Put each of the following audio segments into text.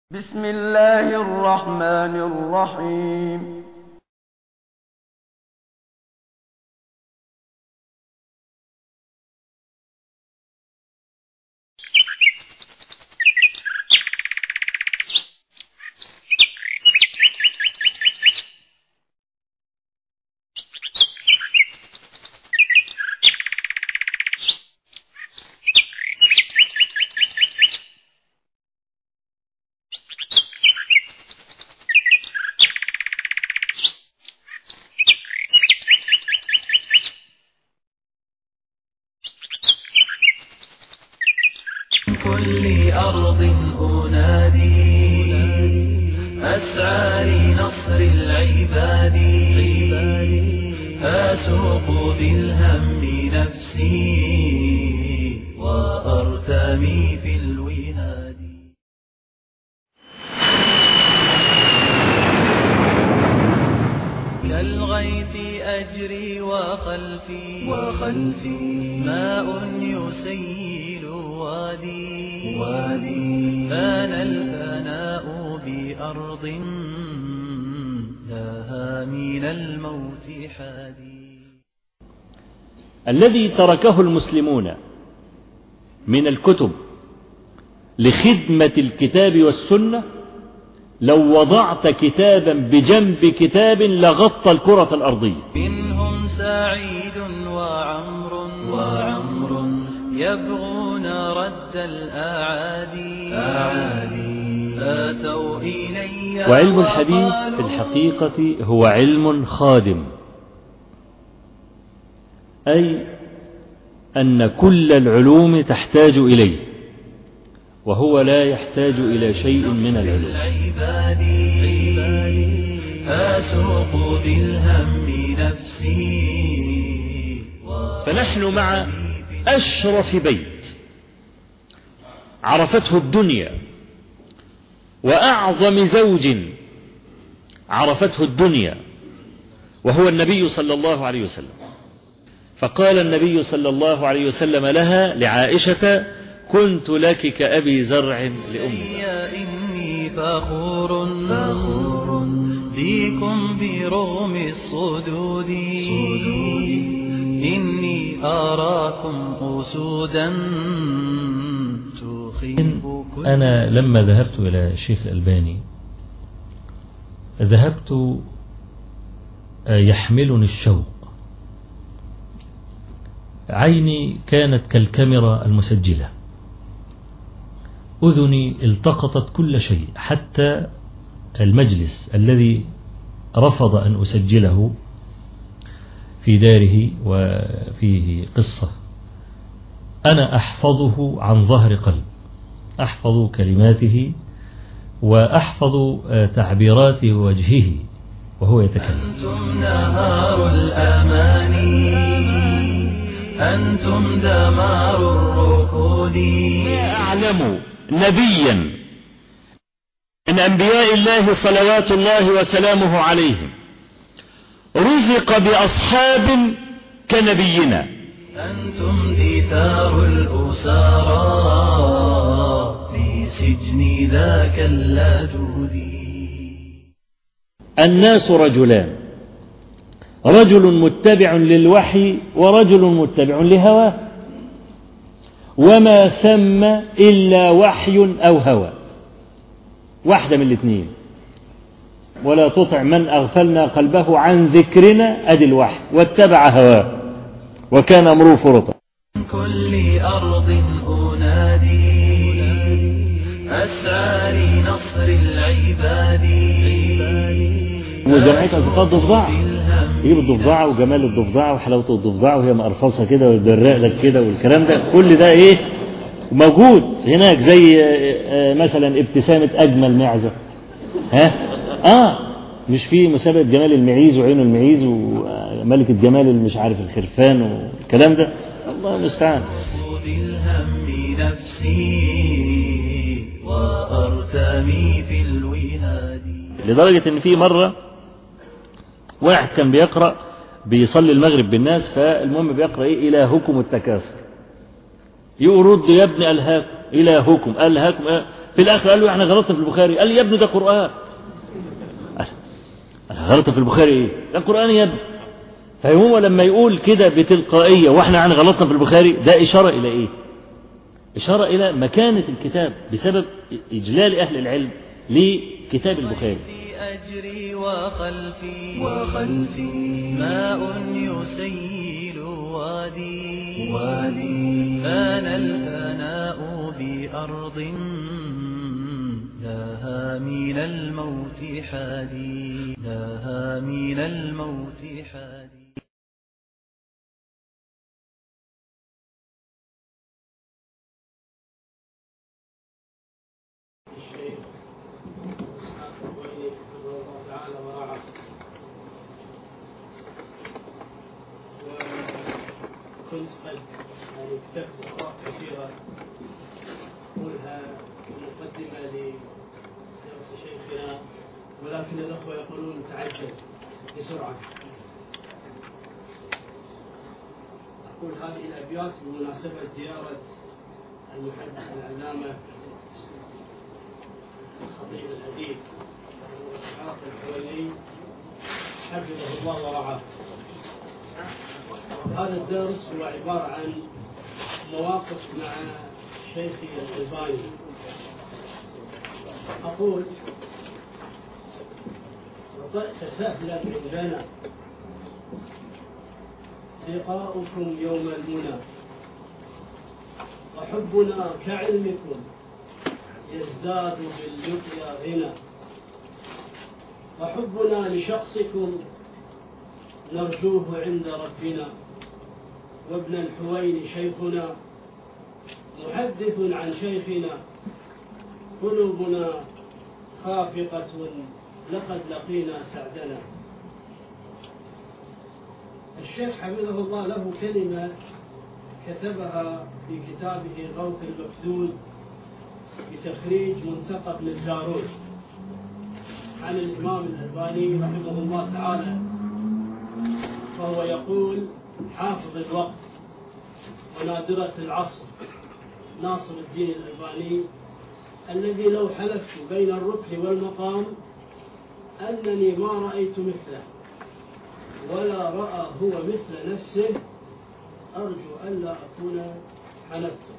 بسم الله الرحمن الرحيم. كل أرض أنادي أسعى لنصر العباد أسوق بالهم نفسي وأرتمي في الوهاد. كالغيث أجري وخلفي ماء يسيل وادي فان الفناء بأرض لها من الموت حادي. الذي تركه المسلمون من الكتب لخدمة الكتاب والسنة لو وضعت كتابا بجنب كتاب لغطى الكرة الأرضية. منهم سعيد وعمر يبغون رد الأعادي فاتوا إلي. وعلم الحديث في الحقيقة هو علم خادم، أي أن كل العلوم تحتاج إليه وهو لا يحتاج إلى شيء من العلوم. أسوق بالهم نفسي. فنحن مع أشرف بيت عرفته الدنيا وأعظم زوج عرفته الدنيا وهو النبي صلى الله عليه وسلم. فقال النبي صلى الله عليه وسلم لها لعائشة: كنت لك كأبي زرع لأمي. إني فخور بكم برغم الصدود إني أراكم أسودا تخيف. أنا لما ذهبت إلى الشيخ الألباني ذهبت يحملني الشوق، عيني كانت كالكاميرا المسجلة، أذني التقطت كل شيء حتى المجلس الذي رفض أن أسجله في داره وفيه قصة أنا أحفظه عن ظهر قلب، أحفظ كلماته وأحفظ تعبيرات وجهه وهو يتكلم. أنتم نهار الأماني أنتم دمار الركود. لا أعلم نبيا من أنبياء الله صلوات الله وسلامه عليهم رزق بأصحاب كنبينا. أنتم دثار الأسارى في سجن ذاك اللدود. الناس رجلان، رجل متبع للوحي ورجل متبع لهواه، وما ثم إلا وحي أو هوى، واحدة من الاثنين. ولا تطع من أغفلنا قلبه عن ذكرنا أدي الوحي واتبع هواه وكان أمره فرطا. كل أرض أنادي أسعى لنصر العباد. وجمعية أصدقاء الضفدعة، يجيب الضفدعة وجمال الضفدعة وحلاوة الضفدعة وهي مقرفصة كده والبراق لك كده والكلام ده، كل ده إيه موجود هناك، زي مثلا ابتسامة أجمل معزة، مش في مسابقة جمال المعيز وعين المعيز وملكة جمال مش عارف الخرفان والكلام ده، الله المستعان. بالهم نفسي وأرتمي في الوهاد. لدرجة ان في مرة واحد كان بيقرأ بيصلي المغرب بالناس، فالمهم بيقرأ ايه إلهكم التكاثر، يرد يا ابن ألهاكم إلهكم ألهاكم، في الآخر قال له احنا غلطنا في البخاري. قال لي يا ابني ده قرآن. أنا غلطنا في البخاري ايه؟ ده قرآن يا ابني. فهو لما يقول كده بتلقائية واحنا غلطنا في البخاري، ده إشارة إلى ايه؟ إشارة إلى مكانة الكتاب بسبب إجلال أهل العلم لكتاب البخاري. أجري وخلفي ماء يسيل وادي فان الفناء بأرض لها من الموت حادي كنت قد كتبت أوراق كثيرة أقولها مقدمة لدرس شيخنا، ولكن الأخوة يقولون تعجل بسرعة. أقول هذه الأبيات بمناسبة زيارة المحدث العلامة الخطيب الأديب إسحاق الحويني حفظه الله ورعاه. هذا الدرس هو عبارة عن مواقف مع شيخي الألباني. أقول وطئت سهلا عندنا لقاؤكم يوم المنى، وحبنا كعلمكم يزداد باللقيا غنى، وحبنا لشخصكم نرجوه عند ربنا، وابن الحوين شيخنا محدث عن شيخنا، قلوبنا خافقة لقد لقينا سعدنا. الشيخ حفظه الله له كلمة كتبها في كتابه غوث المفدود بتخريج منتقى ابن الجارود عن الإمام الألباني رحمه الله تعالى، فهو يقول: حافظ الوقت ونادرة العصر ناصر الدين الألباني، الذي لو حلفت بين الركن والمقام أنني ما رأيت مثله ولا رأى هو مثل نفسه، أرجو ألا أكون حلفته.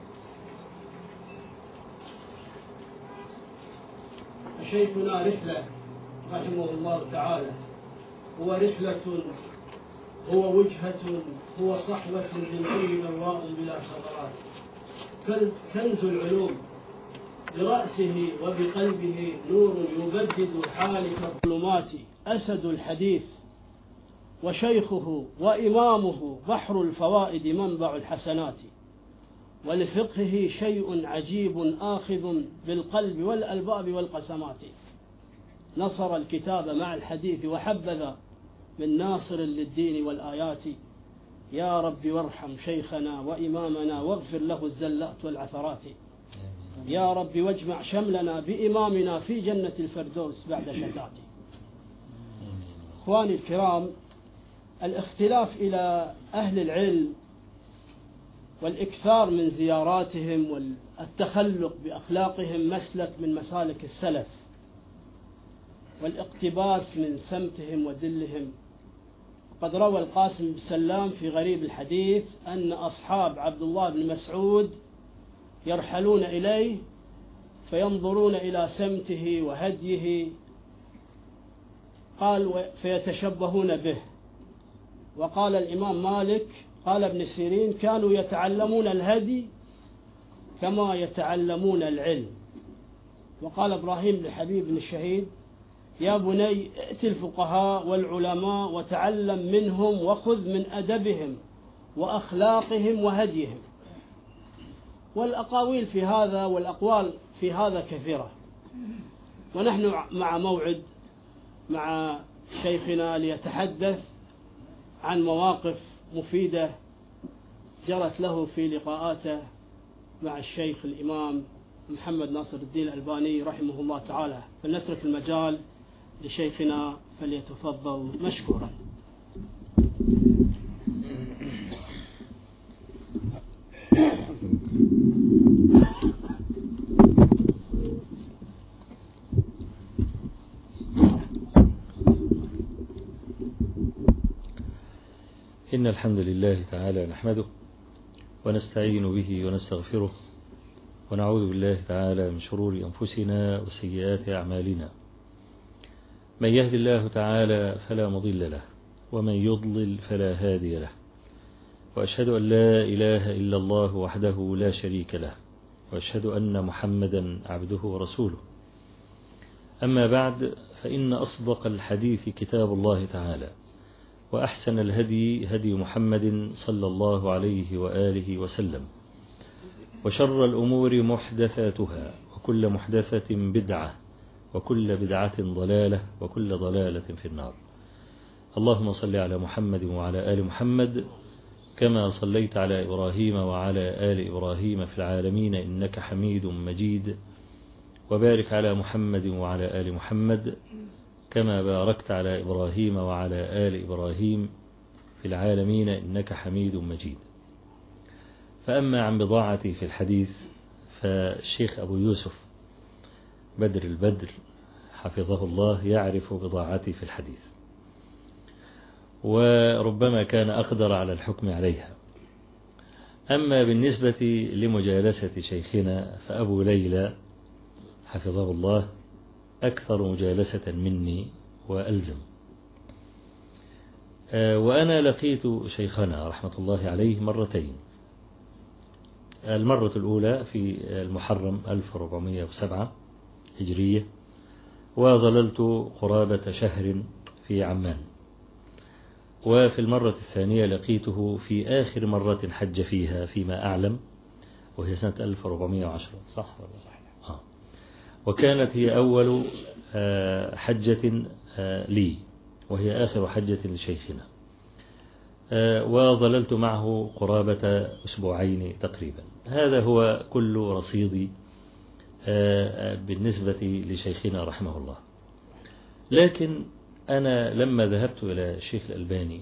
شيخنا رحلة رحمه الله تعالى، هو رحلة، هو وجهة، هو صحوة للعلم نواء بلا ثغرات، كنز العلوم، برأسه وبقلبه نور يبدد حالك الظلمات، أسد الحديث وشيخه وإمامه بحر الفوائد منبع الحسنات، ولفقهه شيء عجيب آخذ بالقلب والألباب والقسمات، نصر الكتاب مع الحديث وحبذا من ناصر للدين والآيات، يا رب وارحم شيخنا وإمامنا واغفر له الزلات والعثرات، يا رب واجمع شملنا بإمامنا في جنة الفردوس بعد شتات. إخواني الكرام، الاختلاف إلى أهل العلم والإكثار من زياراتهم والتخلق بأخلاقهم مسلك من مسالك السلف، والاقتباس من سمتهم ودلهم. قد روى القاسم بن سلام في غريب الحديث أن أصحاب عبد الله بن مسعود يرحلون إليه فينظرون إلى سمته وهديه، قال فيتشبهون به. وقال الإمام مالك قال ابن سيرين: كانوا يتعلمون الهدي كما يتعلمون العلم. وقال إبراهيم بن حبيب بن الشهيد: يا بني ائت الفقهاء والعلماء وتعلم منهم وخذ من أدبهم وأخلاقهم وهديهم. والأقاويل في هذا والأقوال في هذا كثيرة، ونحن مع موعد مع شيخنا ليتحدث عن مواقف مفيدة جرت له في لقاءاته مع الشيخ الإمام محمد ناصر الدين الألباني رحمه الله تعالى. فلنترك المجال لشيخنا فليتفضل مشكورا. إن الحمد لله تعالى نحمده ونستعين به ونستغفره ونعوذ بالله تعالى من شرور أنفسنا وسيئات أعمالنا. من يهد الله تعالى فلا مضل له ومن يضلل فلا هادي له، وأشهد أن لا إله إلا الله وحده لا شريك له، وأشهد أن محمدا عبده ورسوله. أما بعد، فإن أصدق الحديث كتاب الله تعالى، وأحسن الهدي هدي محمد صلى الله عليه وآله وسلم، وشر الأمور محدثاتها، وكل محدثة بدعة، وكل بدعة ضلالة، وكل ضلالة في النار. اللهم صل على محمد وعلى آل محمد كما صليت على إبراهيم وعلى آل إبراهيم في العالمين إنك حميد مجيد، وبارك على محمد وعلى آل محمد كما باركت على إبراهيم وعلى آل إبراهيم في العالمين إنك حميد مجيد. فأما عن بضاعتي في الحديث، فالشيخ أبو يوسف بدر البدر حفظه الله يعرف بضاعتي في الحديث، وربما كان أقدر على الحكم عليها. أما بالنسبة لمجالسة شيخنا فأبو ليلى حفظه الله أكثر مجالسة مني وألزم. وأنا لقيت شيخنا رحمة الله عليه مرتين. المرة الأولى في المحرم 1407 هجرية، وظللت قرابة شهر في عمان. وفي المرة الثانية لقيته في آخر مرة حج فيها فيما أعلم، وهي سنة 1410 صح؟ وكانت هي أول حجة لي، وهي آخر حجة لشيخنا، وظللت معه قرابة أسبوعين تقريبا. هذا هو كل رصيدي بالنسبة لشيخنا رحمه الله. لكن أنا لما ذهبت إلى الشيخ الألباني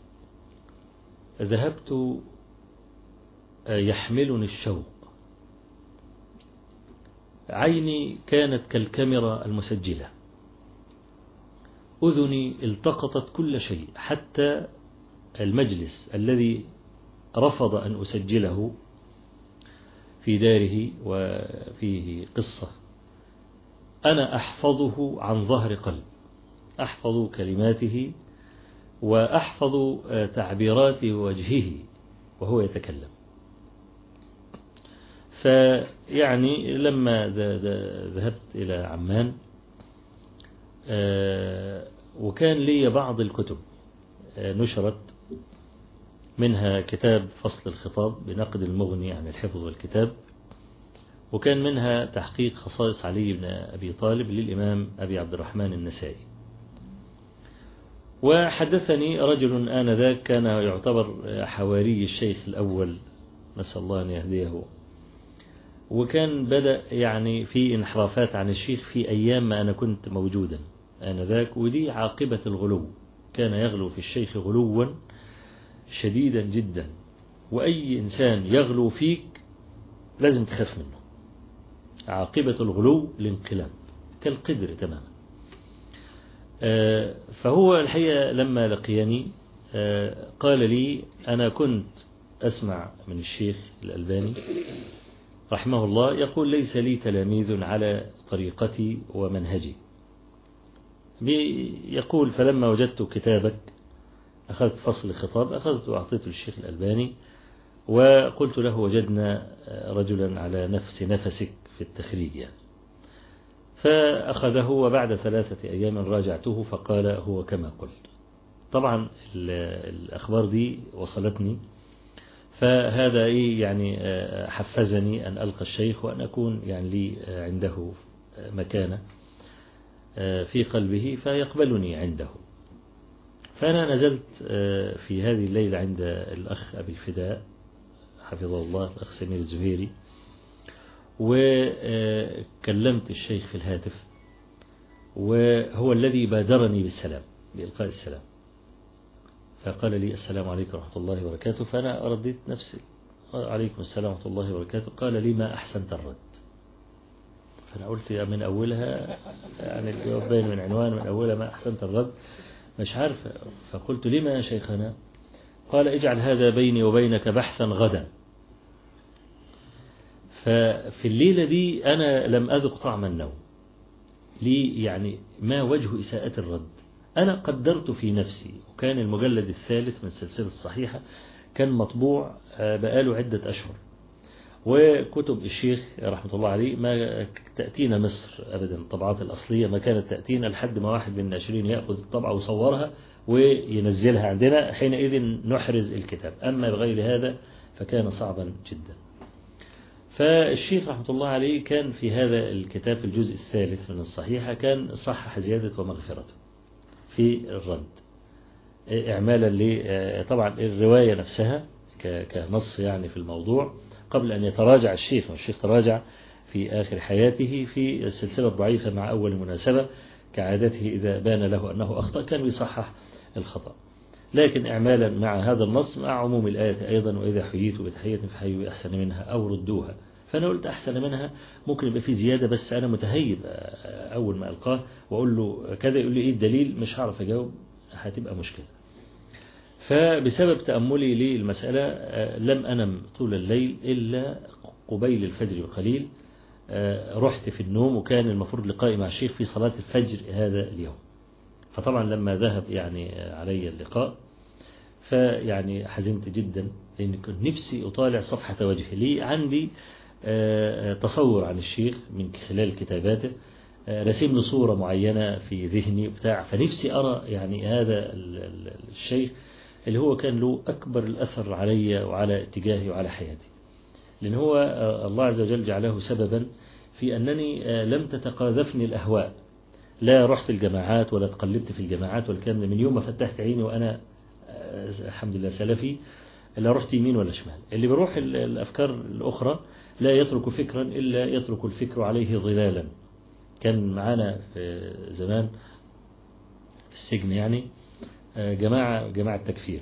ذهبت يحملني الشوق، عيني كانت كالكاميرا المسجلة، أذني التقطت كل شيء، حتى المجلس الذي رفض أن أسجله في داره وفيه قصة أنا أحفظه عن ظهر قلب، أحفظ كلماته وأحفظ تعبيرات وجهه وهو يتكلم. فيعني لما ذهبت إلى عمان وكان لي بعض الكتب نشرت، منها كتاب فصل الخطاب بنقد المغني عن الحفظ والكتاب، وكان منها تحقيق خصائص علي بن أبي طالب للإمام أبي عبد الرحمن النسائي. وحدثني رجل آنذاك كان يعتبر حواري الشيخ الأول، نسأل الله أن يهديه، وكان بدأ يعني في انحرافات عن الشيخ في أيام ما أنا كنت موجودا آنذاك، ودي عاقبة الغلو. كان يغلو في الشيخ غلوا شديدا جدا، وأي إنسان يغلو فيك لازم تخاف منه. عاقبة الغلو الانقلاب كالقدر تماما. فهو الحقيقة لما لقيني قال لي أنا كنت أسمع من الشيخ الألباني رحمه الله يقول ليس لي تلاميذ على طريقتي ومنهجي. يقول فلما وجدت كتابك أخذت فصل خطاب، أخذت وأعطيته للشيخ الألباني، وقلت له وجدنا رجلا على نفس نفسك في التخريج يعني. فأخذه، وبعد 3 أيام راجعته فقال هو كما قلت. طبعا الأخبار دي وصلتني، فهذا يعني حفزني أن ألقى الشيخ وأن أكون يعني لي عنده مكانة في قلبه فيقبلني عنده. فأنا نزلت في هذه الليلة عند الأخ أبي الفداء حفظه الله، الأخ سمير الزهيري، وكلمت الشيخ في الهاتف، وهو الذي بادرني بالسلام، بإلقاء السلام. فقال لي السلام عليكم ورحمة الله وبركاته، فأنا رديت نفسي عليكم السلام ورحمة الله وبركاته. قال لي ما أحسنت الرد. فأنا قلت من أولها يعني باين من عنوان من أولها ما أحسنت الرد، مش عارف. فقلت لما يا شيخنا؟ قال اجعل هذا بيني وبينك بحثا غدا. ففي الليلة دي أنا لم أذق طعم النوم. لي يعني ما وجه إساءة الرد؟ أنا قدرت في نفسي، وكان المجلد الثالث من سلسلة الصحيحة كان مطبوع بقاله عدة أشهر، وكتب الشيخ رحمة الله عليه ما تأتينا مصر أبدا، الطبعات الأصلية ما كانت تأتينا لحد ما واحد من الناشرين يأخذ الطبعة ويصورها وينزلها عندنا، حينئذ نحرز الكتاب. أما بغير هذا فكان صعبا جدا. فالشيخ رحمة الله عليه كان في هذا الكتاب في الجزء الثالث من الصحيحة كان صحح زيادة ومغفرته في الرد، إعمالا طبعا الرواية نفسها كنص يعني في الموضوع، قبل أن يتراجع الشيخ، والشيخ تراجع في آخر حياته في السلسلة الضعيفة مع أول مناسبة كعادته، إذا بان له أنه أخطأ كان يصحح الخطأ، لكن إعمالا مع هذا النص مع عموم الآية أيضا، وإذا حييتوا بتحية فحيوا بأحسن منها أو ردوها. فأنا قلت أحسن منها ممكن يبقى في زيادة، بس أنا متهيب أول ما ألقاه وأقول له كذا يقول لي إيه الدليل، مش هعرف أجاوب، هتبقى مشكلة. فبسبب تأملي للمسألة لم أنم طول الليل إلا قبيل الفجر بقليل، رحت في النوم، وكان المفروض لقائي مع الشيخ في صلاة الفجر هذا اليوم. فطبعا لما ذهب يعني علي اللقاء فيعني حزنت جدا، لأن كنت نفسي أطالع صفحة وجهه. لي عندي تصور عن الشيخ من خلال كتاباته، رسم له صورة معينة في ذهني وبتاع، فنفسي أرى يعني هذا الشيخ اللي هو كان له أكبر الأثر علي وعلى اتجاهي وعلى حياتي، لأن هو الله عز وجل جعله سببا في أنني لم تتقاذفني الأهواء، لا رحت الجماعات ولا تقلبت في الجماعات والكلام ده. من يوم ما فتحت عيني وأنا الحمد لله سلفي، لا رحت يمين ولا شمال. اللي بيروح الأفكار الأخرى لا يترك فكرا إلا يترك الفكر عليه ظلالا. كان معانا في زمان في السجن يعني جماعة تكفير،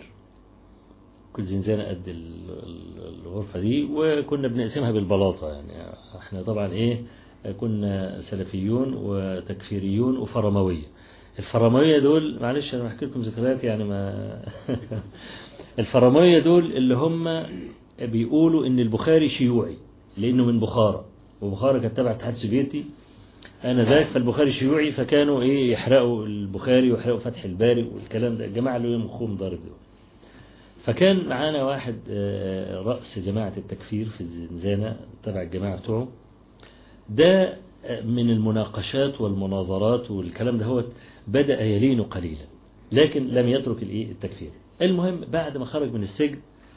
كل زنزانة قد الغرفة دي، وكنا بنقسمها بالبلاطة. يعني احنا طبعا كنا سلفيون وتكفيريون وفرموية. الفرموية دول معلش انا بحكي لكم ذكريات يعني ما الفرموية دول اللي هم بيقولوا ان البخاري شيوعي لانه من بخارى، وبخارى كانت تبع الاتحاد السوفيتي انا ذاك، فالبخاري شيوعي، فكانوا يحرقوا البخاري ويحرقوا فتح الباري والكلام ده، الجماعة اللي مخهم ضارب دول. فكان معانا واحد رأس جماعة التكفير في الزنزانة تبع الجماعة بتوعه ده، من المناقشات والمناظرات والكلام ده هو بدأ يلين قليلا، لكن لم يترك التكفير. المهم بعد ما خرج من السجن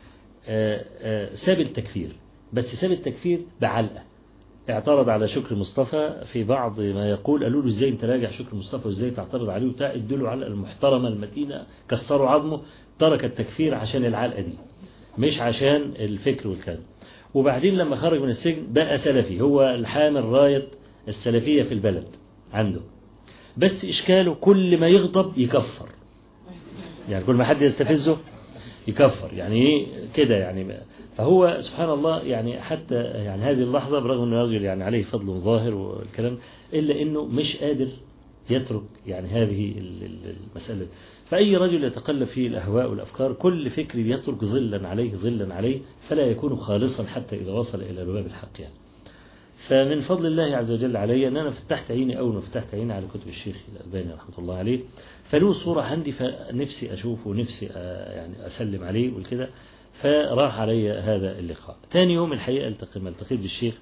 ساب التكفير، بس ساب التكفير بعلقة. اعترض على شكر مصطفى في بعض ما يقول، قالوا له ازاي انت راجع شكر مصطفى وازاي تعترض عليه وبتاع، ادوا له علقة المحترمة المتينة، كسروا عظمه. ترك التكفير عشان العلقة دي، مش عشان الفكر والكلام. وبعدين لما خرج من السجن بقى سلفي، هو الحامل راية السلفية في البلد عنده، بس إشكاله كل ما يغضب يكفر، يعني كل ما حد يستفزه يكفر، يعني كده يعني. فهو سبحان الله يعني حتى يعني هذه اللحظة برغم أنه رجل يعني عليه فضل ظاهر والكلام، إلا أنه مش قادر يترك يعني هذه المسألة. فأي رجل يتقلب فيه الأهواء والأفكار كل فكر يترك ظلا عليه فلا يكون خالصا حتى إذا وصل إلى باب الحق يعني. فمن فضل الله عز وجل علي أن أنا فتحت عيني أول ما فتحت عيني على كتب الشيخ الألباني رحمة الله عليه، فله صورة عندي فنفسي أشوفه ونفسي يعني أسلم عليه والكده، فراح علي هذا اللقاء. ثاني يوم الحقيقة التقيت بالشيخ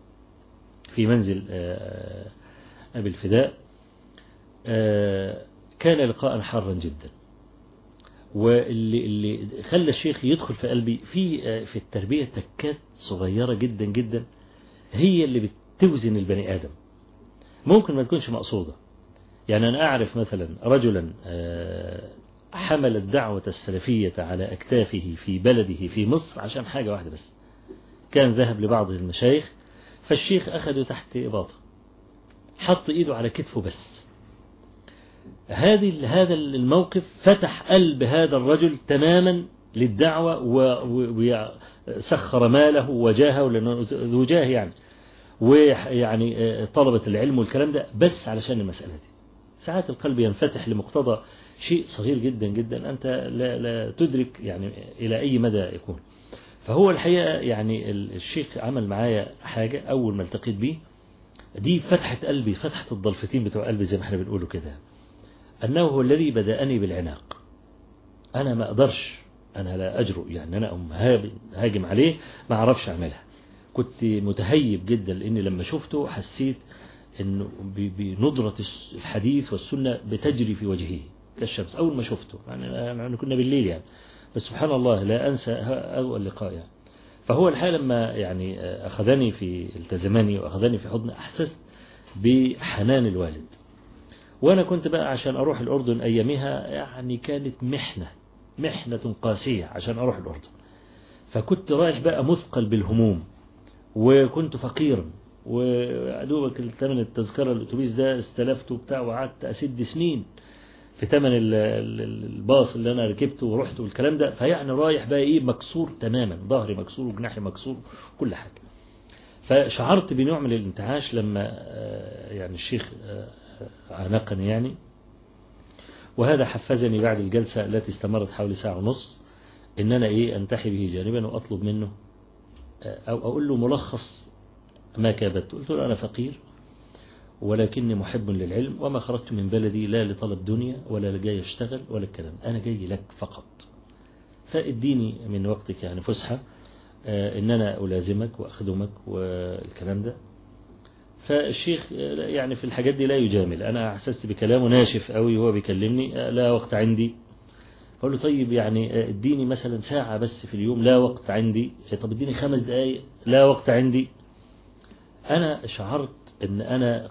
في منزل أبي الفداء، كان لقاء حارا جدا، واللي خلى الشيخ يدخل في قلبي في التربية تكات صغيرة جدا جدا هي اللي بتوزن البني آدم، ممكن ما تكونش مقصودة. يعني أنا أعرف مثلا رجلا حمل الدعوة السلفية على أكتافه في بلده في مصر عشان حاجة واحدة بس، كان ذهب لبعض المشايخ، فالشيخ أخذه تحت إباطه، حط إيده على كتفه بس. هذا الموقف فتح قلب هذا الرجل تماما للدعوة، وسخر ماله وجاهه، لأنه ذو جاه يعني، ويعني طلبة العلم والكلام ده بس علشان المسألة دي. ساعات القلب ينفتح لمقتضى شيء صغير جدا جدا أنت لا تدرك يعني إلى أي مدى يكون. فهو الحقيقة يعني الشيخ عمل معايا حاجة أول ما التقيت بيه دي فتحت قلبي، فتحت الضلفتين بتوع قلبي زي ما احنا بنقوله كده، أنه هو الذي بدأني بالعناق. أنا ما أقدرش، أنا لا أجرؤ يعني أنا هاجم عليه، ما أعرفش أعملها. كنت متهيب جدا لأني لما شفته حسيت أنه بنظرة الحديث والسنة بتجري في وجهه كالشمس أول ما شفته. يعني كنا بالليل يعني، بس سبحان الله لا أنسى أول اللقاء يعني. فهو الحال لما يعني أخذني التزمني وأخذني في حضن، أحسست بحنان الوالد. وأنا كنت بقى عشان أروح الأردن أيامها يعني كانت محنة قاسية عشان أروح الأردن. فكنت رايح بقى مثقل بالهموم، وكنت فقيرا، وعدوبك ثمن التذكرة الأتوبيس ده استلفته بتاع، وقعدت أسد سنين في ثمن الباص اللي أنا ركبته ورحت والكلام ده. فيعني رايح بقى إيه مكسور تماما، ظهري مكسور وجناحي مكسور كل حاجة. فشعرت بنوع من الانتعاش لما يعني الشيخ عانقني يعني. وهذا حفزني بعد الجلسة التي استمرت حوالي ساعة ونص إن أنا أنتحي به جانبا وأطلب منه أو أقول له ملخص ما كابدت. قلت له أنا فقير ولكني محب للعلم، وما خرجت من بلدي لا لطلب دنيا ولا جاي أشتغل ولا الكلام، أنا جاي لك فقط، فاديني من وقتك يعني فسحة إن أنا ألازمك وأخدمك والكلام ده. فالشيخ يعني في الحاجات دي لا يجامل. أنا أحسست بكلامه ناشف قوي وهو بيكلمني، لا وقت عندي. فقال له طيب يعني اديني مثلا ساعة بس في اليوم، لا وقت عندي. طب اديني 5 دقايق، لا وقت عندي. أنا شعرت أن أنا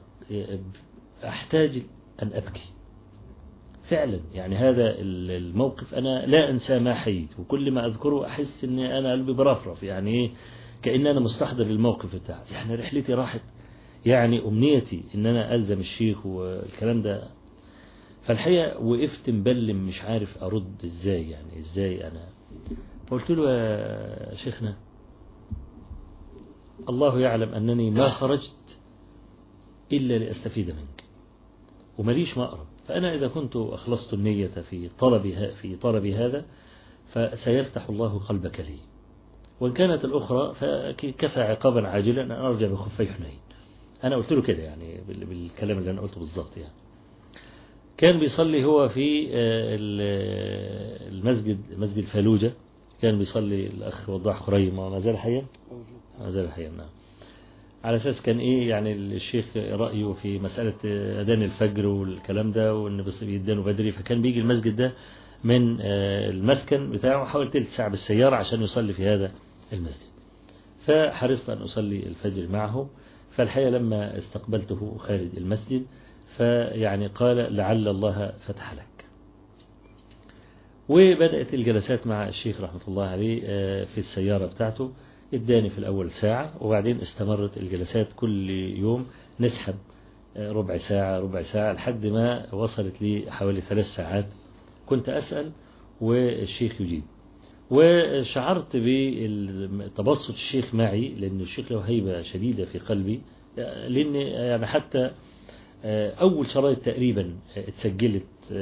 أحتاج أن أبكي فعلا. يعني هذا الموقف أنا لا أنسى ما حييت، وكل ما أذكره أحس أن أنا قلبي برفرف، يعني كأن أنا مستحضر الموقف بتاعه. يعني رحلتي راحت، يعني أمنيتي أن أنا ألزم الشيخ والكلام ده. فالحقيقة وقفت مبلم مش عارف أرد إزاي، يعني إزاي أنا. قلت له يا شيخنا الله يعلم أنني ما خرجت إلا لأستفيد منك ومليش مأرب. فأنا إذا كنت أخلصت النية في طلب هذا فسيفتح الله قلبك لي، وإن كانت الأخرى فكفى عقابا عاجلا أن أرجع بخفي حنين. أنا قلت له كده يعني بالكلام اللي أنا قلته بالضبط يعني. كان بيصلي هو في المسجد، مسجد فالوجة، كان بيصلي الأخ وضاح خريم، ما زال حيا؟ ما زال حيا نعم. على أساس كان يعني الشيخ رأيه في مسألة أذان الفجر والكلام ده، وإن بس بيدانوا بدري، فكان بيجي المسجد ده من المسكن بتاعه حوالي 3 ساعة بالسيارة عشان يصلي في هذا المسجد. فحرصت أن أصلي الفجر معه. فالحقيقة لما استقبلته خارج المسجد فيعني قال لعل الله فتح لك. وبدأت الجلسات مع الشيخ رحمة الله عليه في السيارة بتاعته. اداني في الأول ساعة، وبعدين استمرت الجلسات كل يوم نسحب ربع ساعة لحد ما وصلت لي حوالي 3 ساعات. كنت أسأل والشيخ يجيب، وشعرت بتبسط الشيخ معي، لأن الشيخ له هيبة شديدة في قلبي. لأن يعني حتى أول شرايط تقريبا اتسجلت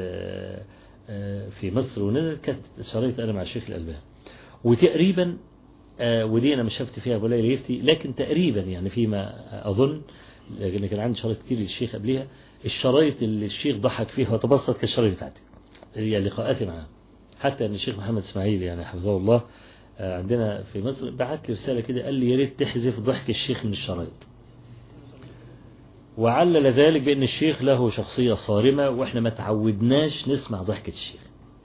في مصر ونزلت كانت شرايط أنا مع الشيخ الألباني، وتقريبا ودي أنا مش شفت فيها ولا ليفتي، لكن تقريبا يعني فيما أظن، لأن كان عندي شرايط كتير للشيخ قبلها، الشرايط اللي الشيخ ضحك فيها وتبسط كالشرايط بتاعتي، هي لقاءاتي معاه. حتى أن الشيخ محمد إسماعيل يعني حفظه الله عندنا في مصر بعت لي رسالة كده، قال لي يا ريت تحذف ضحك الشيخ من الشرايط، وعلل ذلك بأن الشيخ له شخصية صارمة وإحنا ما تعودناش نسمع ضحكة الشيخ.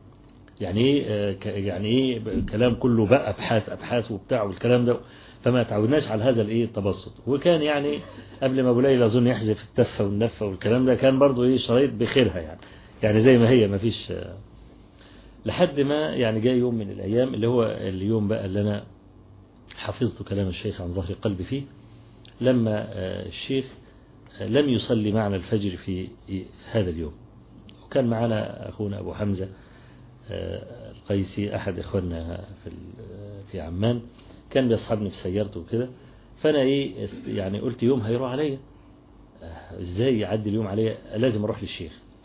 يعني ايه كلام كله بقى أبحاث وبتاع والكلام ده، فما تعودناش على هذا التبسط. وكان يعني قبل ما أبو ليلى أظن يحذف التفة والنفة والكلام ده كان برضو شرايط بخيرها يعني زي ما هي ما فيش. لحد ما يعني جاء يوم من الأيام اللي هو اليوم بقى اللي أنا حفظت كلام الشيخ عن ظهر قلبي فيه، لما الشيخ لم يصلي معنا الفجر في هذا اليوم. وكان معنا أخونا أبو حمزة القيسي أحد إخواننا في عمان، كان بيصحبني في سيارته وكده. فأنا يعني قلت يوم هيروح عليا، إزاي يعدي اليوم عليا، لازم أروح للشيخ.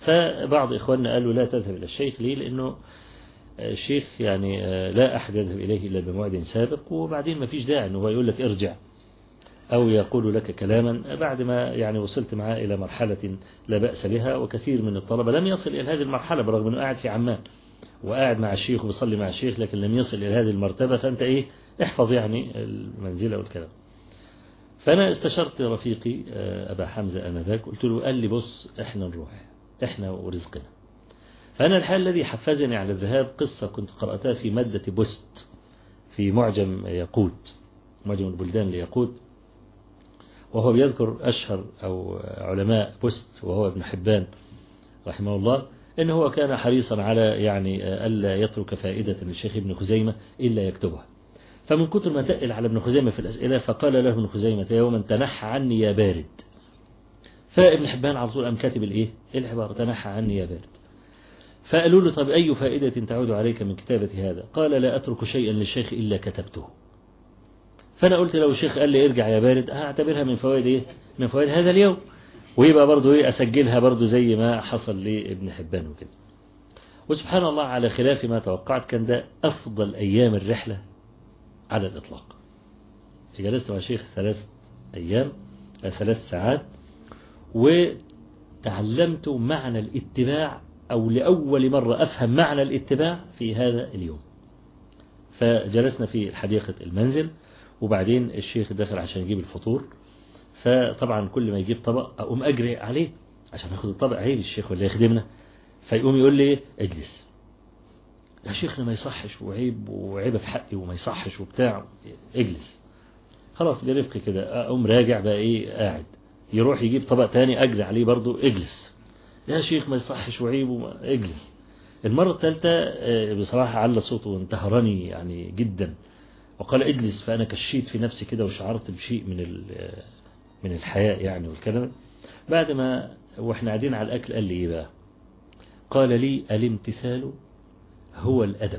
فبعض إخواننا قالوا لا تذهب إلى الشيخ. ليه؟ لأنه الشيخ يعني لا أحد يذهب إليه إلا بموعد سابق، وبعدين ما فيش داعي أنه هو يقول لك ارجع أو يقول لك كلاما بعد ما يعني وصلت معاه إلى مرحلة لا بأس بها. وكثير من الطلبة لم يصل إلى هذه المرحلة برغم أنه قاعد في عمان وقاعد مع الشيخ وبيصلي مع الشيخ، لكن لم يصل إلى هذه المرتبة. فأنت إيه، احفظ يعني المنزلة والكلام. فأنا استشرت رفيقي أبا حمزة آنذاك، قلت له، قال لي بص إحنا نروح إحنا ورزقنا. فأنا الحال الذي حفزني على الذهاب قصة كنت قرأتها في مادة بوست في معجم ياقوت، معجم البلدان لياقوت، وهو بيذكر أشهر أو علماء بوست وهو ابن حبان رحمه الله، إنه هو كان حريصا على يعني ألا يترك فائدة للشيخ ابن خزيمة إلا يكتبها. فمن كتر ما تقل على ابن خزيمة في الأسئلة فقال له ابن خزيمة يوما تنحى عني يا بارد. فابن حبان على طول قام كاتب الإيه العبارة تنحى عني يا بارد. فقالوا له طب أي فائدة تعود عليك من كتابة هذا؟ قال لا أترك شيئا للشيخ إلا كتبته. فأنا قلت لو الشيخ قال لي ارجع يا بارد هعتبرها من فوائد إيه؟ من فوائد هذا اليوم، ويبقى برضو إيه أسجلها برضو زي ما حصل لابن حبان وكده. وسبحان الله على خلاف ما توقعت كان ده أفضل أيام الرحلة على الإطلاق. جلست مع الشيخ 3 أيام 3 ساعات، وتعلمت معنى الاتباع، أو لأول مرة أفهم معنى الاتباع في هذا اليوم. فجلسنا في حديقة المنزل، وبعدين الشيخ دخل عشان يجيب الفطور، فطبعا كل ما يجيب طبق أقوم أجري عليه عشان ياخد الطبق، عيب الشيخ ولا يخدمنا. فيقوم يقول لي اجلس يا شيخنا ما يصحش وعيب في حقي وما يصحش وبتاع، اجلس. خلاص برفق كده أقوم راجع بقى إيه قاعد، يروح يجيب طبق تاني أجري عليه برضو اجلس يا شيخ ما يصحش وعيب اجلس. المرة الثالثة بصراحة على صوته وانتهرني يعني جدا وقال اجلس، فأنا كشيت في نفسي كده وشعرت بشيء من الحياء يعني والكلام. بعد ما واحنا قاعدين على الأكل قال لي إيه بقى؟ قال لي الامتثال هو الأدب،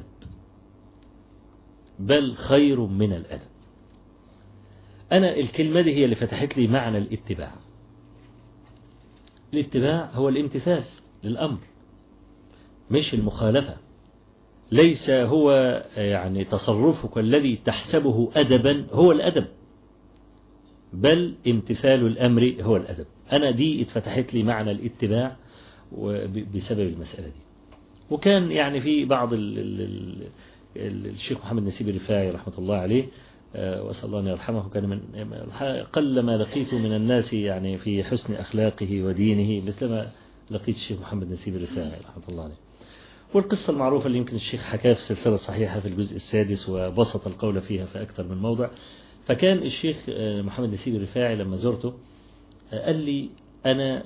بل خير من الأدب. أنا الكلمة دي هي اللي فتحت لي معنى الاتباع. الاتباع هو الامتثال للأمر مش المخالفة. ليس هو يعني تصرفك الذي تحسبه أدبا هو الأدب، بل امتثال الأمر هو الأدب. أنا دي اتفتحت لي معنى الاتباع بسبب المسألة دي. وكان يعني في بعض الشيخ محمد نسيب الرفاعي رحمة الله عليه وأسأل الله أن يرحمه، كان من قل ما لقيت من الناس يعني في حسن أخلاقه ودينه مثلما لقيت الشيخ محمد نسيب الرفاعي رحمة الله عليه. والقصة المعروفة اللي يمكن الشيخ حكاها في السلسلة الصحيحة في الجزء 6 وبسط القول فيها في أكثر من موضع. فكان الشيخ محمد نسيب الرفاعي لما زرته قال لي أنا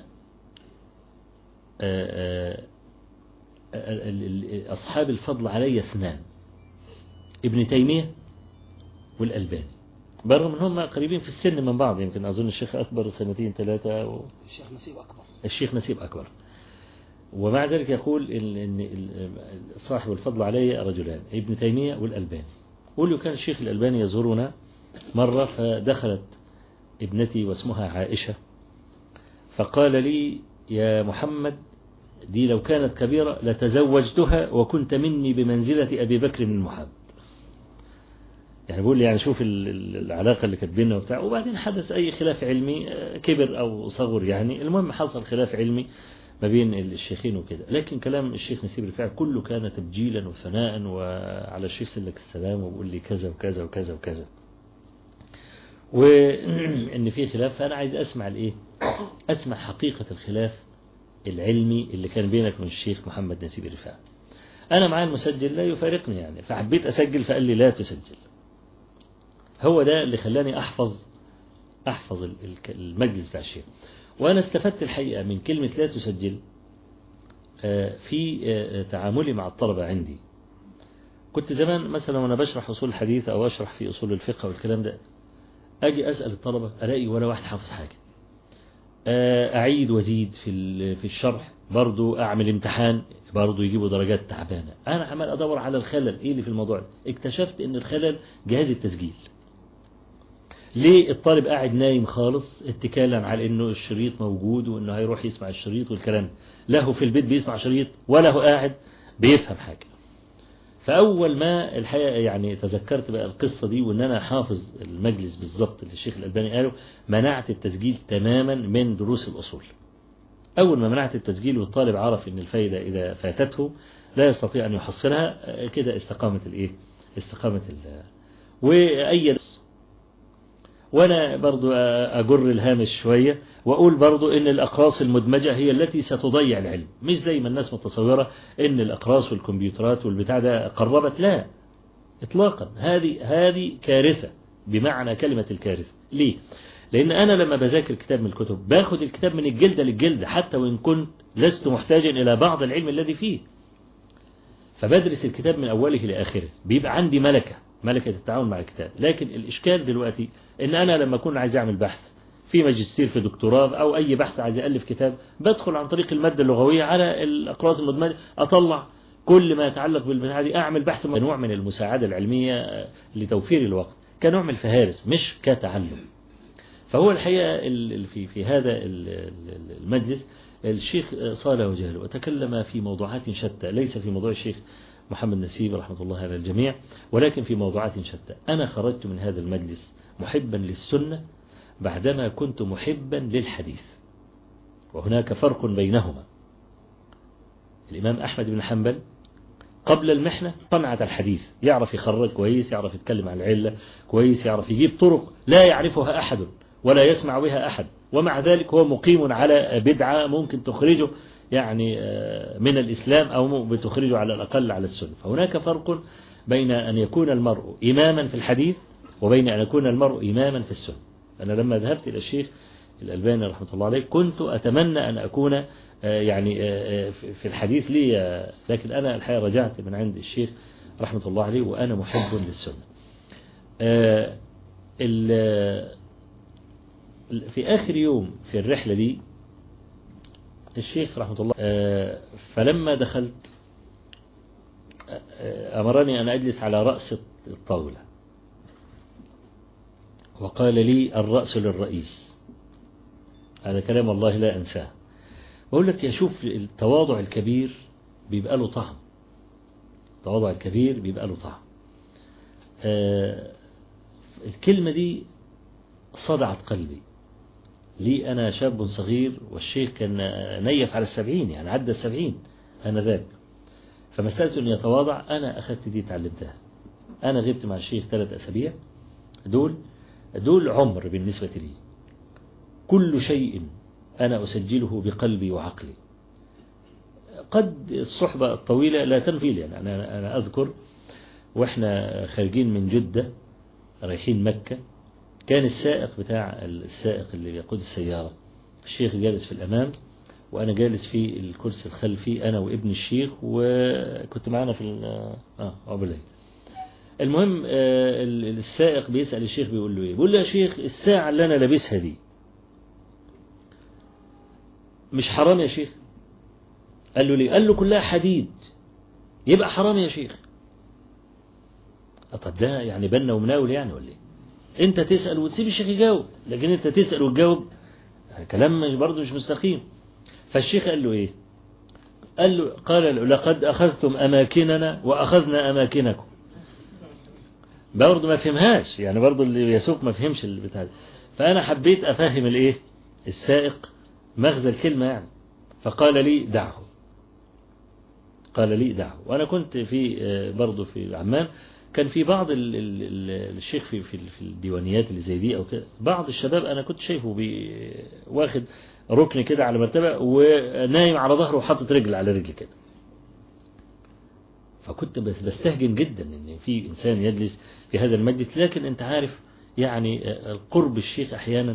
أصحاب الفضل علي 2، ابن تيمية والألباني، برغم أنهم قريبين في السن من بعض. يمكن أظن الشيخ أكبر 2 3 الشيخ نسيب أكبر. ومع ذلك يقول إن صاحب الفضل علي رجلان، ابن تيمية والألباني. قول له كان الشيخ الألباني يزورنا مرة، فدخلت ابنتي واسمها عائشة، فقال لي يا محمد دي لو كانت كبيرة لتزوجتها وكنت مني بمنزلة أبي بكر من محمد. يعني بقول لي يعني شوف العلاقة اللي كانت بيننا وبتاع. وبعدين حدث أي خلاف علمي كبر أو صغر يعني، المهم حصل خلاف علمي ما بين الشيخين وكده. لكن كلام الشيخ نسيب الرفاعي كله كان تبجيلا وثناء وعلى الشيخ سلك السلام وبقول لي كذا وكذا وكذا وكذا، وإن في خلاف. فأنا عايز أسمع الإيه؟ أسمع حقيقة الخلاف العلمي اللي كان بينك وبين الشيخ محمد نسيب الرفاعي. أنا معاه المسجل لا يفارقني يعني، فحبيت أسجل فقال لي لا تسجل. هو ده اللي خلاني أحفظ المجلس بتاع الشيخ. وأنا استفدت الحقيقة من كلمة لا تسجل في تعاملي مع الطلبة عندي. كنت زمان مثلا وأنا بشرح أصول الحديث أو أشرح في أصول الفقه والكلام ده، أجي أسأل الطلبة ألاقي ولا واحد حافظ حاجة، أعيد وزيد في الشرح، برضو أعمل امتحان برضو يجيبوا درجات تعبانة. أنا عمال أدور على الخلل إيه اللي في الموضوع ده. اكتشفت إن الخلل جهاز التسجيل. ليه الطالب قاعد نايم خالص اتكالا على انه الشريط موجود وانه هيروح يسمع الشريط والكلام، لا هو في البيت بيسمع شريط ولا هو قاعد بيفهم حاجة. فأول ما الحقيقة يعني تذكرت بقى القصة دي وان انا حافظ المجلس بالضبط اللي الشيخ الألباني قاله، منعت التسجيل تماما من دروس الأصول. أول ما منعت التسجيل والطالب عرف ان الفايدة إذا فاتته لا يستطيع أن يحصلها، كده استقامت وأي. وأنا برضو أجر الهامش شوية وأقول برضو إن الأقراص المدمجة هي التي ستضيع العلم، مش زي ما الناس متصورة إن الأقراص والكمبيوترات والبتاع ده قربت، لا إطلاقا. هذه كارثة بمعنى كلمة الكارثة. ليه؟ لأن أنا لما بذاكر كتاب من الكتب باخد الكتاب من الجلدة للجلدة، حتى وإن كنت لست محتاجا إلى بعض العلم الذي فيه، فبدرس الكتاب من أوله لآخره، بيبقى عندي ملكة التعاون مع الكتاب. لكن الإشكال دلوقتي إن أنا لما أكون عايز أعمل بحث في ماجستير في دكتوراه أو أي بحث عايز ألف كتاب، بدخل عن طريق المادة اللغوية على الأقراص المدمجة، أطلع كل ما يتعلق بالبتاع دي، أعمل بحث كنوع من المساعدة العلمية لتوفير الوقت، كنوع من الفهارس مش كتعلم. فهو الحقيقة في هذا المجلس الشيخ صالح وجهل وتكلم في موضوعات شتى، ليس في موضوع الشيخ محمد نسيب رحمة الله على الجميع، ولكن في موضوعات شتى. أنا خرجت من هذا المجلس محبا للسنة بعدما كنت محبا للحديث، وهناك فرق بينهما. الإمام أحمد بن حنبل قبل المحنة صنعة الحديث، يعرف يخرج كويس، يعرف يتكلم عن العلة كويس، يعرف يجيب طرق لا يعرفها أحد ولا يسمع بها أحد، ومع ذلك هو مقيم على بدعة ممكن تخرجه يعني من الإسلام أو بتخرجه على الأقل على السنة. فهناك فرق بين أن يكون المرء إماما في الحديث وبين أن يكون المرء إماما في السنة. أنا لما ذهبت إلى الشيخ الألباني رحمة الله عليه كنت أتمنى أن أكون يعني في الحديث لي، لكن أنا الحقيقة رجعت من عند الشيخ رحمة الله عليه وأنا محب للسنة. في آخر يوم في الرحلة دي الشيخ رحمة الله فلما دخلت أمرني أن أجلس على رأس الطاولة وقال لي الرأس للرئيس. هذا كلام والله لا أنساه. بقول لك يا شوف التواضع الكبير بيبقى له طعم، التواضع الكبير بيبقى له طعم. الكلمة دي صدعت قلبي. لي أنا شاب صغير والشيخ كان نيف على 70، يعني عدى 70 أنا ذاك. فمسألة أن يتواضع أنا أخذت دي تعلمتها. أنا غبت مع الشيخ 3 أسابيع، دول عمر بالنسبة لي. كل شيء أنا أسجله بقلبي وعقلي. قد الصحبة الطويلة لا تنفيل، يعني أنا أذكر وإحنا خارجين من جدة رايحين مكة، كان السائق اللي بيقود السيارة الشيخ جالس في الأمام وأنا جالس في الكرسي الخلفي أنا وابن الشيخ، وكنت معنا في عبلي. المهم السائق بيسأل الشيخ بيقول له إيه؟ بيقول له يا شيخ الساعة اللي أنا لابسها دي مش حرام يا شيخ؟ قال له ليه؟ قال له كلها حديد يبقى حرام يا شيخ. طب ده يعني بنا ومناول يعني ولا ايه؟ انت تسأل وتسيب الشيخ يجاوب، لكن انت تسأل وتجاوب كلام مش برضه مش مستقيم. فالشيخ قال له ايه؟ قال له لقد أخذتم أماكننا وأخذنا أماكنكم. برضه ما فهمهاش، يعني برضه اللي يسوق ما فهمش البتاع. فأنا حبيت أفهم الايه السائق مغزى الكلمة يعني. فقال لي دعه، وأنا كنت في برضه في عمان، كان في بعض الشيخ في الديوانيات اللي زي دي أو كده، بعض الشباب أنا كنت شايفه واخد ركن كده على مرتبة ونايم على ظهره وحاطط رجل على رجل كده. فكنت بستهجن جدا ان في إنسان يجلس في هذا المجلس. لكن انت عارف يعني القرب الشيخ أحيانا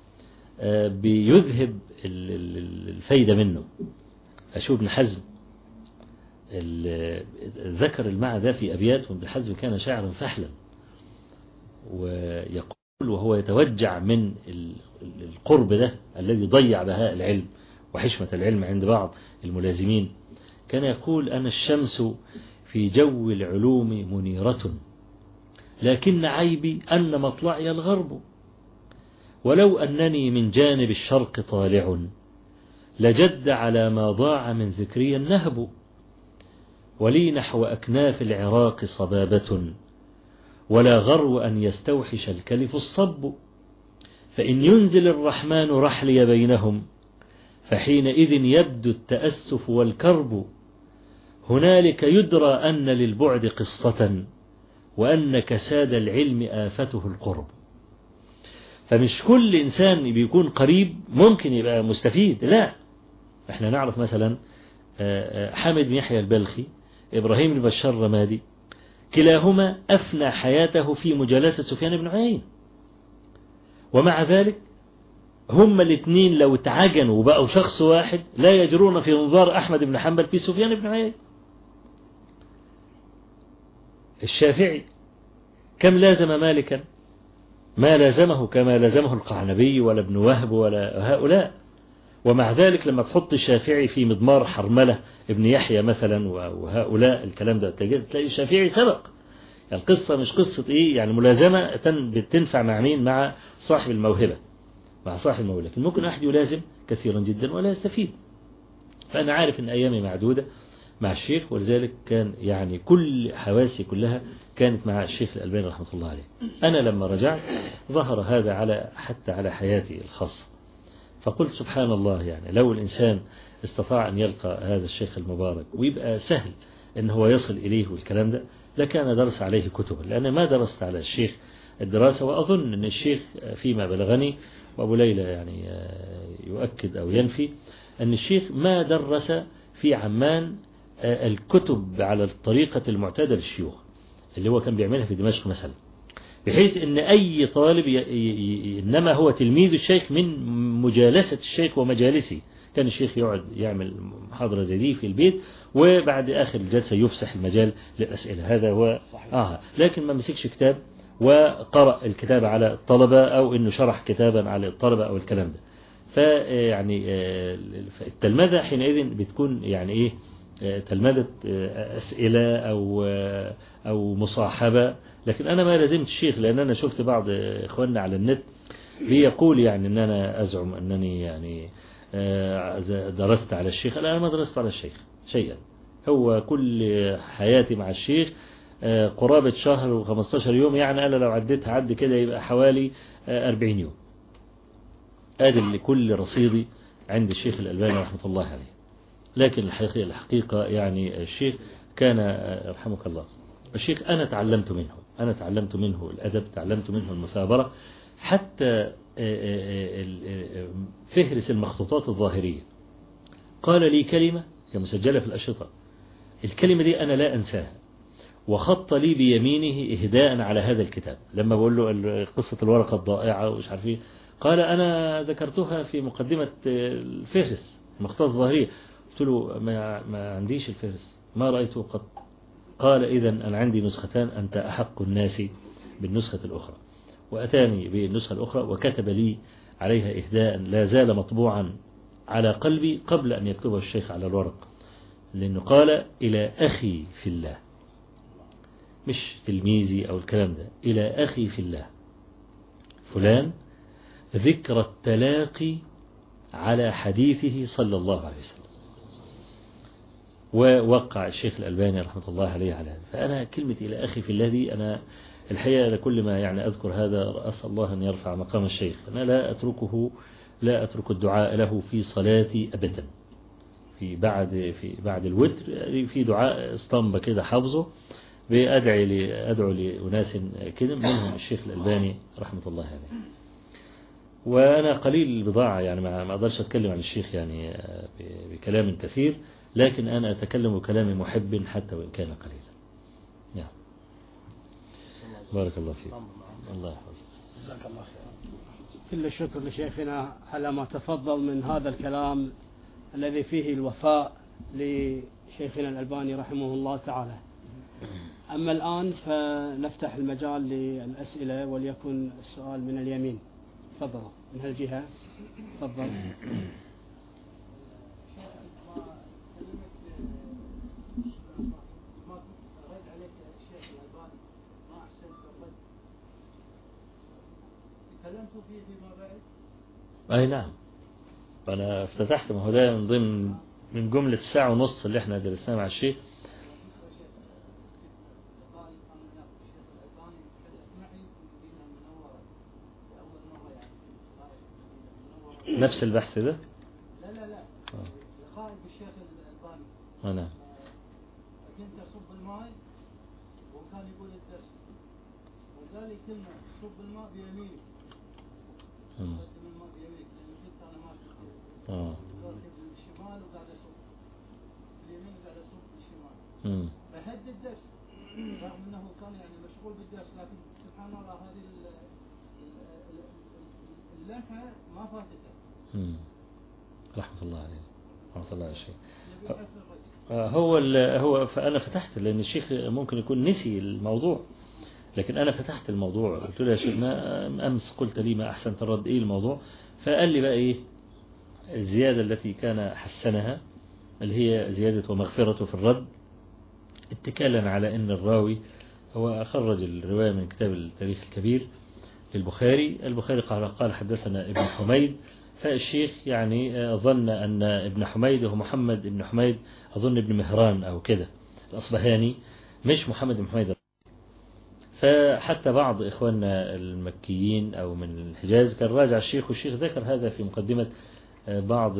بيذهب الفايدة منه. أشوف ابن حزم ذكر المعنى ده في أبيات، وابن حزم كان شاعرا فحلا، ويقول وهو يتوجع من القرب ده الذي ضيع بهاء العلم وحشمة العلم عند بعض الملازمين. كان يقول أنا الشمس في جو العلوم منيرة، لكن عيبي أن مطلعي الغرب. ولو أنني من جانب الشرق طالع لجد على ما ضاع من ذكري النهب، ولي نحو أكناف العراق صبابة ولا غرو أن يستوحش الكلف الصب، فإن ينزل الرحمن رحلي بينهم فحينئذ يبدو التأسف والكرب، هنالك يدرى أن للبعد قصة وأن كساد العلم آفته القرب. فمش كل إنسان بيكون قريب ممكن يبقى مستفيد، لا. احنا نعرف مثلا حامد بن يحيى البلخي، إبراهيم بن بشار الرمادي، كلاهما أفنى حياته في مجالسة سفيان بن عيينة، ومع ذلك هما الاثنين لو اتعجنوا وبقوا شخص واحد لا يجرون في انظار أحمد بن حنبل في سفيان بن عيينة. الشافعي كم لازم مالكا؟ ما لازمه كما لازمه القعنبي ولا ابن وهب ولا هؤلاء، ومع ذلك لما تحط الشافعي في مضمار حرملة ابن يحيى مثلا وهؤلاء الكلام ده تلاقي الشافعي سبق. يعني القصة مش قصة ايه يعني ملازمة بتنفع مع مين؟ مع صاحب الموهبة، مع صاحب الموهبة، لكن ممكن أحد يلازم كثيرا جدا ولا يستفيد. فأنا عارف أن أيامي معدودة مع الشيخ، ولذلك كان يعني كل حواسي كلها كانت مع الشيخ الألباني رحمة الله عليه. أنا لما رجعت ظهر هذا حتى على حياتي الخاصة، فقلت سبحان الله، يعني لو الإنسان استطاع أن يلقى هذا الشيخ المبارك ويبقى سهل أن هو يصل إليه والكلام ده، لكان درس عليه كتبا، لأن ما درست على الشيخ الدراسة. وأظن أن الشيخ فيما بلغني، وأبو ليلى يعني يؤكد أو ينفي، أن الشيخ ما درس في عمان الكتب على الطريقة المعتادة للشيوخ اللي هو كان بيعملها في دمشق مثلا، بحيث أن أي طالب إنما هو تلميذ الشيخ من مجالسة الشيخ ومجالسه. كان الشيخ يقعد يعمل محاضرة زي دي في البيت، وبعد آخر الجلسة يفسح المجال للأسئلة. هذا هو لكن ما مسكش كتاب وقرأ الكتاب على الطلبة، أو إنه شرح كتابا على الطلبة أو الكلام ده. فيعني التلمذة حينئذ بتكون يعني إيه؟ تلمذة أسئلة أو مصاحبة. لكن أنا ما لازمت الشيخ، لأن أنا شفت بعض إخواننا على النت بيقول يعني أن أنا أزعم أنني يعني درست على الشيخ. لا، أنا ما درست على الشيخ شيئا. هو كل حياتي مع الشيخ قرابة شهر و15 يوم، يعني أنا لو عديتها عد كده يبقى حوالي 40 يوم. هذا اللي كل رصيدي عند الشيخ الألباني رحمة الله عليه. لكن الحقيقة يعني الشيخ كان رحمك الله، الشيخ أنا تعلمت منه الأدب، تعلمت منه المثابرة، حتى فهرس المخطوطات الظاهرية قال لي كلمة هي مسجلة في الأشرطة، الكلمة دي أنا لا أنساها، وخط لي بيمينه إهداء على هذا الكتاب. لما بقول له قصة الورقة الضائعة ومش عارف ايه، قال أنا ذكرتها في مقدمة الفهرس المخطوطات الظاهرية. قلت له ما عنديش الفهرس، ما رأيته قط. قال إذا أنا عندي نسختان، أنت أحق الناس بالنسخة الأخرى. وأتاني بالنسخة الأخرى وكتب لي عليها إهداء لا زال مطبوعا على قلبي قبل أن يكتبه الشيخ على الورق، لأنه قال إلى أخي في الله، مش تلميذي أو الكلام ده، إلى أخي في الله فلان، ذكر التلاقي على حديثه صلى الله عليه وسلم. ووقع الشيخ الألباني رحمة الله عليه على هذا. فأنا كلمة إلى أخي في الله دي، أنا الحقيقة لكل ما يعني أذكر هذا أسأل الله أن يرفع مقام الشيخ. أنا لا أترك الدعاء له في صلاتي أبدا. في بعد الوتر في دعاء اسطمبة كده حافظه، أدعو لأناس كده منهم الشيخ الألباني رحمة الله عليه. وأنا قليل البضاعة، يعني ما أقدرش أتكلم عن الشيخ يعني بكلام كثير، لكن أنا أتكلم بكلام محب حتى وإن كان قليلا. نعم. بارك الله فيك. الله يحفظك. جزاك الله خير. كل الشكر لشيخنا على ما تفضل من هذا الكلام الذي فيه الوفاء لشيخنا الألباني رحمه الله تعالى. أما الآن فنفتح المجال للأسئلة، وليكن السؤال من اليمين. تفضل من هالجهة. تفضل. تكلمت فيه فيما بعد أي نعم. أنا افتتحت، ما هو ده من ضمن من جملة ساعة ونص اللي احنا درسناها مع الشيخ. نفس البحث ده؟ لا لقاء بالشيخ الألباني. نعم. كنت أصب الماء وكان يقول الدرس، وقال لي كلمة صب الماء بيمينك. صبت الماء بيمينك لأن كنت أنا ماشي كذا. بالشمال وقاعد أصب باليمين وقاعد أصب بالشمال. فهد الدرس رغم أنه كان يعني مشغول بالدرس، لكن سبحان الله هذه اللمحة ما فاتته. رحمة الله عليه، رحمة الله على الشيخ. هو فأنا فتحت، لأن الشيخ ممكن يكون نسي الموضوع، لكن أنا فتحت الموضوع. قلت له يا شيخ ما أمس قلت لي ما أحسنت الرد، إيه الموضوع؟ فقال لي بقى إيه الزيادة التي كان حسنها، اللي هي زيادة ومغفرة في الرد، اتكالا على أن الراوي هو خرج الرواية من كتاب التاريخ الكبير للبخاري. البخاري قال حدثنا ابن حميد، فالشيخ يعني ظن أن ابن حميد هو محمد ابن حميد، أظن ابن مهران أو كده الأصبهاني، مش محمد بن حميد. فحتى بعض إخواننا المكيين أو من الحجاز كان راجع الشيخ، والشيخ ذكر هذا في مقدمة بعض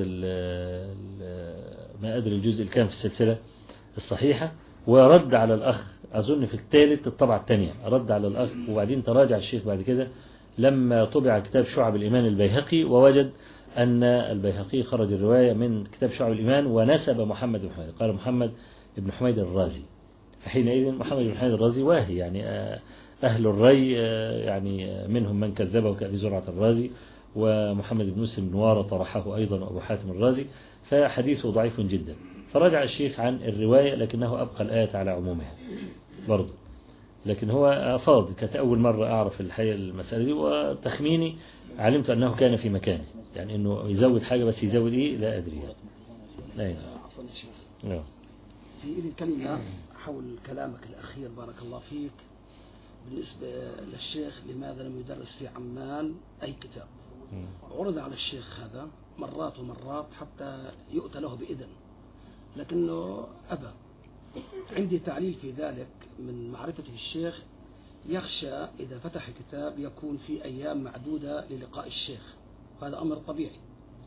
ما أدري الجزء اللي كان في السلسلة الصحيحة، ورد على الأخ أظن في الثالث الطبعة الثانية، رد على الأخ. وبعدين تراجع الشيخ بعد كده لما طبع كتاب شعب الإيمان البيهقي، ووجد أن البيهقي خرج الرواية من كتاب شعب الإيمان ونسب محمد بن حميد، قال محمد بن حميد الرازي. فحينئذ محمد بن حميد الرازي واهي، يعني أهل الري يعني منهم من كذبه كأبي زرعة الرازي، ومحمد بن مسلم بن وارة طرحه أيضا أبو حاتم الرازي، فحديثه ضعيف جدا. فرجع الشيخ عن الرواية، لكنه أبقى الآية على عمومها برضه. لكن هو أفاض، كانت أول مرة أعرف الحقيقة المسألة دي، وتخميني علمت أنه كان في مكانه، يعني أنه يزود حاجة، بس يزود إيه لا أدري يعني. عفوا يا شيخ، في إلي كلمة حول كلامك الأخير بارك الله فيك بالنسبة للشيخ لماذا لم يدرس في عمان أي كتاب. عرض على الشيخ هذا مرات ومرات حتى يؤتى له بإذن، لكنه أبى. عندي تعليل في ذلك من معرفتي بالشيخ، يخشى إذا فتح كتاب يكون في أيام معدودة للقاء الشيخ، وهذا أمر طبيعي.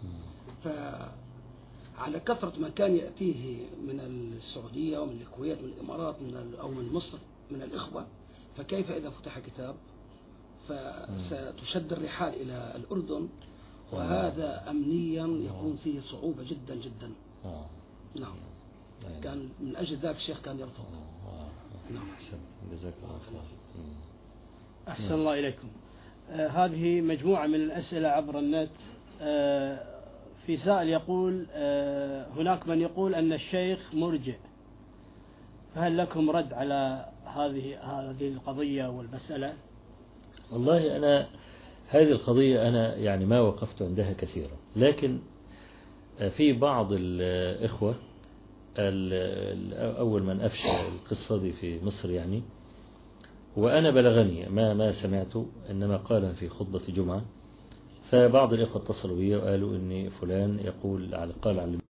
فعلى كثرة ما كان يأتيه من السعودية ومن الكويت ومن الإمارات أو من مصر من الإخوة، فكيف إذا فتح كتاب فستشد الرحال إلى الأردن، وهذا أمنيا يكون فيه صعوبة جدا جدا. نعم، كان من أجل ذلك الشيخ كان يرفض. نعم. جزاك الله خير. أحسن الله إليكم. هذه مجموعة من الأسئلة عبر النت. في سائل يقول هناك من يقول أن الشيخ مرجع، فهل لكم رد على هذه القضية والمسألة؟ والله أنا هذه القضية أنا يعني ما وقفت عندها كثيرا، لكن في بعض الإخوة أول من أفشى القصة دي في مصر يعني، وأنا بلغني ما سمعته إنما قالها في خطبة جمعة. فبعض الإخوة اتصلوا بي وقالوا إن فلان يقول قال على